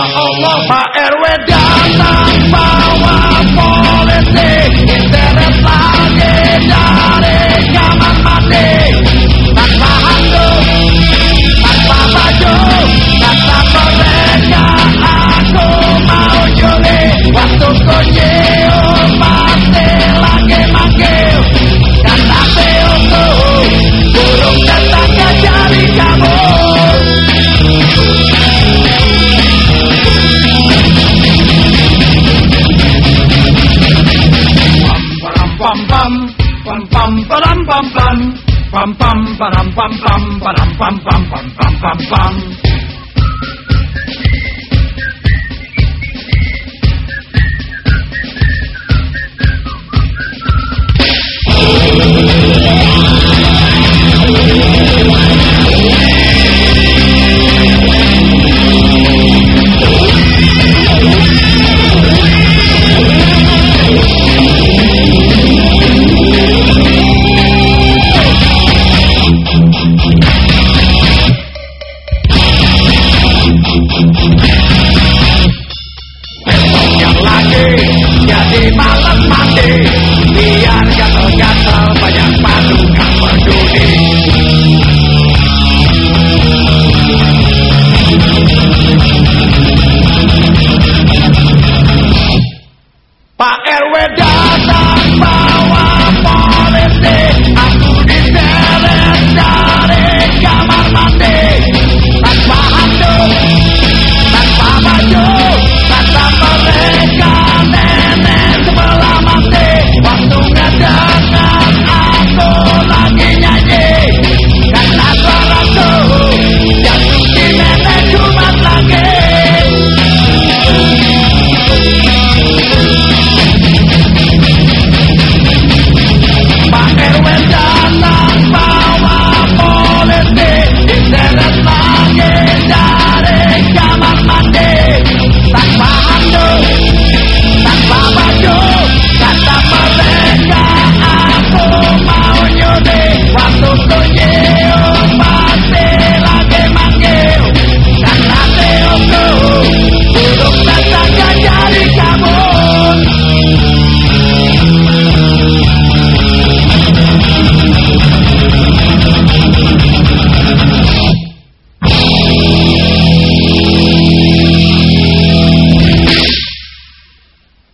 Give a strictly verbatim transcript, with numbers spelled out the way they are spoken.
Allah Pak R W datang bawa polisi, interet lagi dari kamar mandi, tanpa handuk, tanpa baju, kata mereka aku mau juli. Waktu ku cium pasti lagi manggil, kata Teoku burung tetangga jadi kabur. Pam pam pam pam pam pam pam pam pam pam pam pam pam pam pam pam pam pam pam.